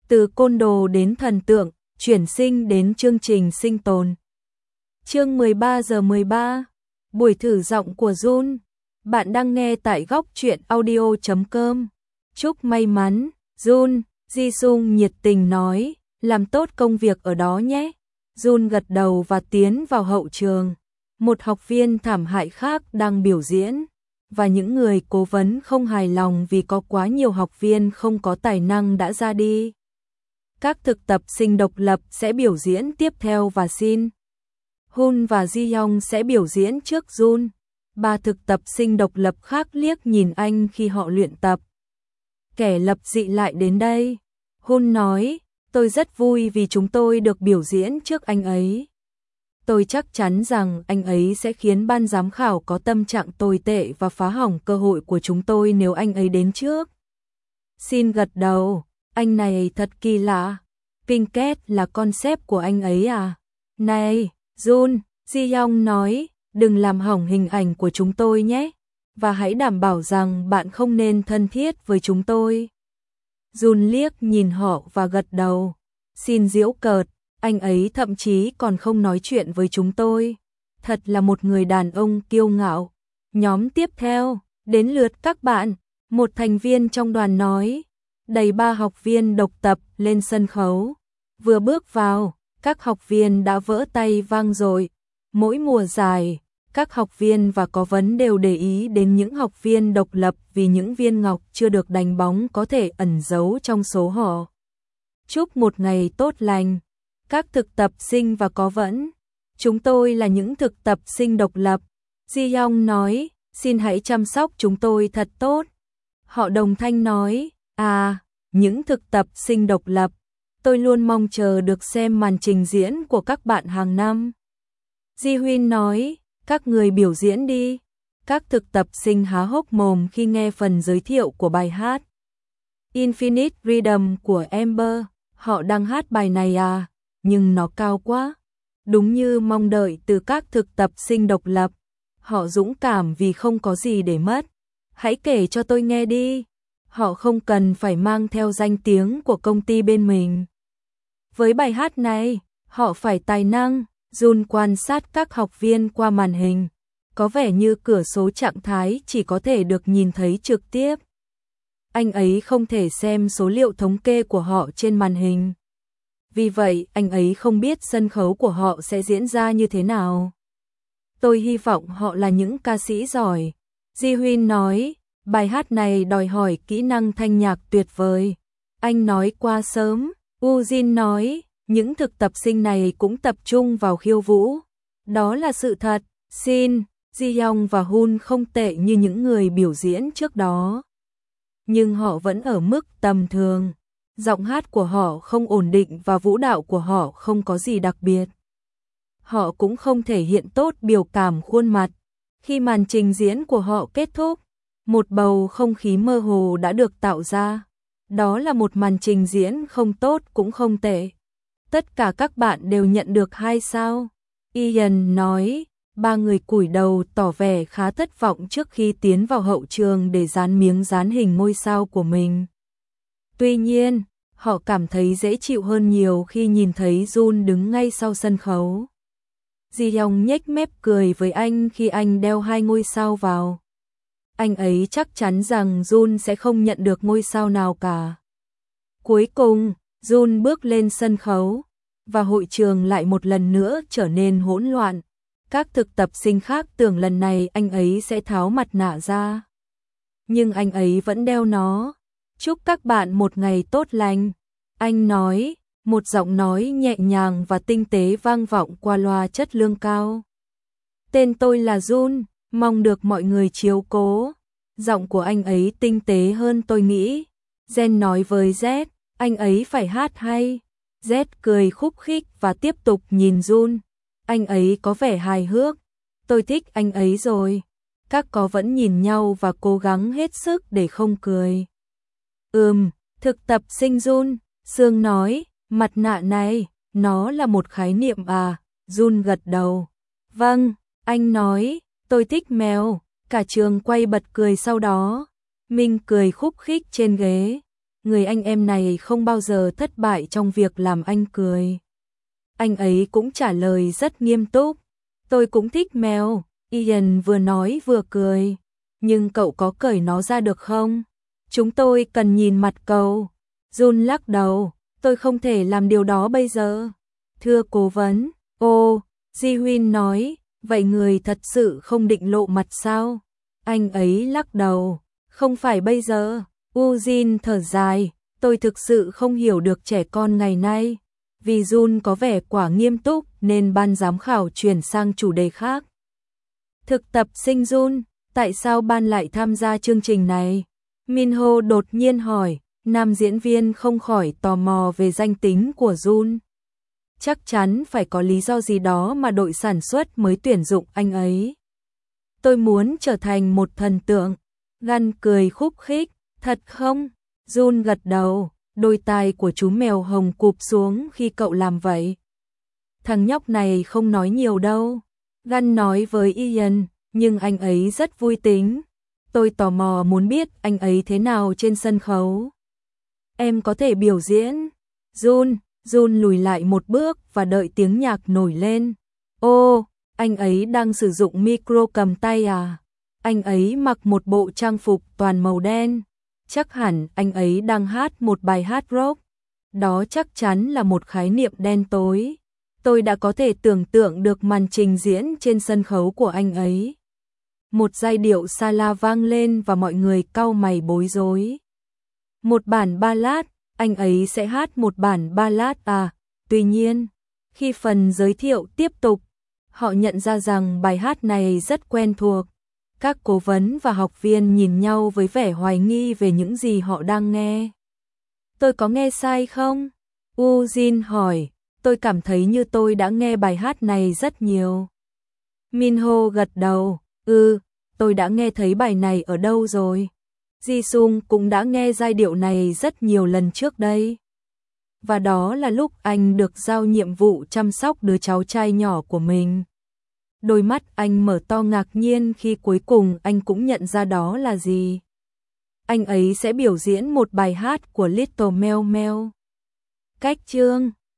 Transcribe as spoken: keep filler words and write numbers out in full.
từ côn đồ đến thần tượng, chuyển sinh đến chương trình sinh tồn. Chương mười ba giờ mười ba, buổi thử giọng của Jun. Bạn đang nghe tại góc truyện audio chấm com. Chúc may mắn, Jun, Jisung nhiệt tình nói, làm tốt công việc ở đó nhé. Jun gật đầu và tiến vào hậu trường. Một học viên thảm hại khác đang biểu diễn, và những người cố vấn không hài lòng vì có quá nhiều học viên không có tài năng đã ra đi. Các thực tập sinh độc lập sẽ biểu diễn tiếp theo và Shin, Hun và Ji Young sẽ biểu diễn trước Jun. Ba thực tập sinh độc lập khác liếc nhìn anh khi họ luyện tập. Kẻ lập dị lại đến đây. Hun nói, tôi rất vui vì chúng tôi được biểu diễn trước anh ấy. Tôi chắc chắn rằng anh ấy sẽ khiến ban giám khảo có tâm trạng tồi tệ và phá hỏng cơ hội của chúng tôi nếu anh ấy đến trước. Shin gật đầu, anh này thật kỳ lạ. Pinkett là concept của anh ấy à? Này, Jun, Ji Young nói, đừng làm hỏng hình ảnh của chúng tôi nhé, và hãy đảm bảo rằng bạn không nên thân thiết với chúng tôi. Jun liếc nhìn họ và gật đầu. Shin giễu cợt, anh ấy thậm chí còn không nói chuyện với chúng tôi. Thật là một người đàn ông kiêu ngạo. Nhóm tiếp theo, đến lượt các bạn. Một thành viên trong đoàn nói, đầy ba học viên độc tập lên sân khấu. Vừa bước vào, các học viên đã vỡ tay vang dội. Mỗi mùa giải, các học viên và cố vấn đều để ý đến những học viên độc lập vì những viên ngọc chưa được đánh bóng có thể ẩn giấu trong số họ. Chúc một ngày tốt lành. Các thực tập sinh và cố vấn. Chúng tôi là những thực tập sinh độc lập. Ji Young nói, xin hãy chăm sóc chúng tôi thật tốt. Họ đồng thanh nói, à, những thực tập sinh độc lập. Tôi luôn mong chờ được xem màn trình diễn của các bạn hàng năm. Ji Huyên nói, các người biểu diễn đi. Các thực tập sinh há hốc mồm khi nghe phần giới thiệu của bài hát Infinite Rhythm của Amber. Họ đang hát bài này à, nhưng nó cao quá. Đúng như mong đợi từ các thực tập sinh độc lập. Họ dũng cảm vì không có gì để mất. Hãy kể cho tôi nghe đi. Họ không cần phải mang theo danh tiếng của công ty bên mình. Với bài hát này, họ phải tài năng. Jun quan sát các học viên qua màn hình. Có vẻ như cửa số trạng thái chỉ có thể được nhìn thấy trực tiếp. Anh ấy không thể xem số liệu thống kê của họ trên màn hình. Vì vậy, anh ấy không biết sân khấu của họ sẽ diễn ra như thế nào. Tôi hy vọng họ là những ca sĩ giỏi. Ji Huyên nói, bài hát này đòi hỏi kỹ năng thanh nhạc tuyệt vời. Anh nói qua sớm. Ujin nói, những thực tập sinh này cũng tập trung vào khiêu vũ. Đó là sự thật. Shin, Ji Young và Hun không tệ như những người biểu diễn trước đó. Nhưng họ vẫn ở mức tầm thường. Giọng hát của họ không ổn định và vũ đạo của họ không có gì đặc biệt. Họ cũng không thể hiện tốt biểu cảm khuôn mặt. Khi màn trình diễn của họ kết thúc, một bầu không khí mơ hồ đã được tạo ra. Đó là một màn trình diễn không tốt cũng không tệ. Tất cả các bạn đều nhận được hai sao. Ian nói, ba người cúi đầu tỏ vẻ khá thất vọng trước khi tiến vào hậu trường để dán miếng dán hình ngôi sao của mình. Tuy nhiên, họ cảm thấy dễ chịu hơn nhiều khi nhìn thấy Jun đứng ngay sau sân khấu. Ji Young nhếch mép cười với anh khi anh đeo hai ngôi sao vào. Anh ấy chắc chắn rằng Jun sẽ không nhận được ngôi sao nào cả. Cuối cùng, Jun bước lên sân khấu, và hội trường lại một lần nữa trở nên hỗn loạn. Các thực tập sinh khác tưởng lần này anh ấy sẽ tháo mặt nạ ra. Nhưng anh ấy vẫn đeo nó. Chúc các bạn một ngày tốt lành. Anh nói, một giọng nói nhẹ nhàng và tinh tế vang vọng qua loa chất lượng cao. Tên tôi là Jun, mong được mọi người chiếu cố. Giọng của anh ấy tinh tế hơn tôi nghĩ. Jen nói với Z, anh ấy phải hát hay. Z cười khúc khích và tiếp tục nhìn Jun. Anh ấy có vẻ hài hước. Tôi thích anh ấy rồi. Các có vẫn nhìn nhau và cố gắng hết sức để không cười. Ừm, thực tập sinh Jun, Sương nói, mặt nạ này, nó là một khái niệm à? Jun gật đầu. Vâng, anh nói, tôi thích mèo. Cả trường quay bật cười sau đó. Minh cười khúc khích trên ghế. người anh em này không bao giờ thất bại trong việc làm anh cười. Anh ấy cũng trả lời rất nghiêm túc. Tôi cũng thích mèo, Ian vừa nói vừa cười. Nhưng cậu có cởi nó ra được không? Chúng tôi cần nhìn mặt cậu. Jun lắc đầu, tôi không thể làm điều đó bây giờ. Thưa cố vấn, ô, Ji Huyên nói, vậy người thật sự không định lộ mặt sao? Anh ấy lắc đầu, không phải bây giờ. Ujin thở dài, tôi thực sự không hiểu được trẻ con ngày nay. Vì Jun có vẻ quá nghiêm túc nên ban giám khảo chuyển sang chủ đề khác. Thực tập sinh Jun, tại sao ban lại tham gia chương trình này? Minho đột nhiên hỏi, nam diễn viên không khỏi tò mò về danh tính của Jun. Chắc chắn phải có lý do gì đó mà đội sản xuất mới tuyển dụng anh ấy. Tôi muốn trở thành một thần tượng. Gun cười khúc khích, thật không? Jun gật đầu, đôi tai của chú mèo hồng cụp xuống khi cậu làm vậy. Thằng nhóc này không nói nhiều đâu. Gun nói với Ian, nhưng anh ấy rất vui tính. Tôi tò mò muốn biết anh ấy thế nào trên sân khấu. Em có thể biểu diễn. Jun, Jun lùi lại một bước và đợi tiếng nhạc nổi lên. Ô, anh ấy đang sử dụng micro cầm tay à? Anh ấy mặc một bộ trang phục toàn màu đen. Chắc hẳn anh ấy đang hát một bài hát rock. Đó chắc chắn là một khái niệm đen tối. Tôi đã có thể tưởng tượng được màn trình diễn trên sân khấu của anh ấy. Một giai điệu xa la vang lên và mọi người cau mày bối rối. Một bản ballad, anh ấy sẽ hát một bản ballad à? Tuy nhiên, khi phần giới thiệu tiếp tục, họ nhận ra rằng bài hát này rất quen thuộc. Các cố vấn và học viên nhìn nhau với vẻ hoài nghi về những gì họ đang nghe. Tôi có nghe sai không? Ujin hỏi, tôi cảm thấy như tôi đã nghe bài hát này rất nhiều. Minho gật đầu, ừ, tôi đã nghe thấy bài này ở đâu rồi. Jisung cũng đã nghe giai điệu này rất nhiều lần trước đây. Và đó là lúc anh được giao nhiệm vụ chăm sóc đứa cháu trai nhỏ của mình. Đôi mắt anh mở to ngạc nhiên khi cuối cùng anh cũng nhận ra đó là gì. Anh ấy sẽ biểu diễn một bài hát của Little Mel Mel. Cách chương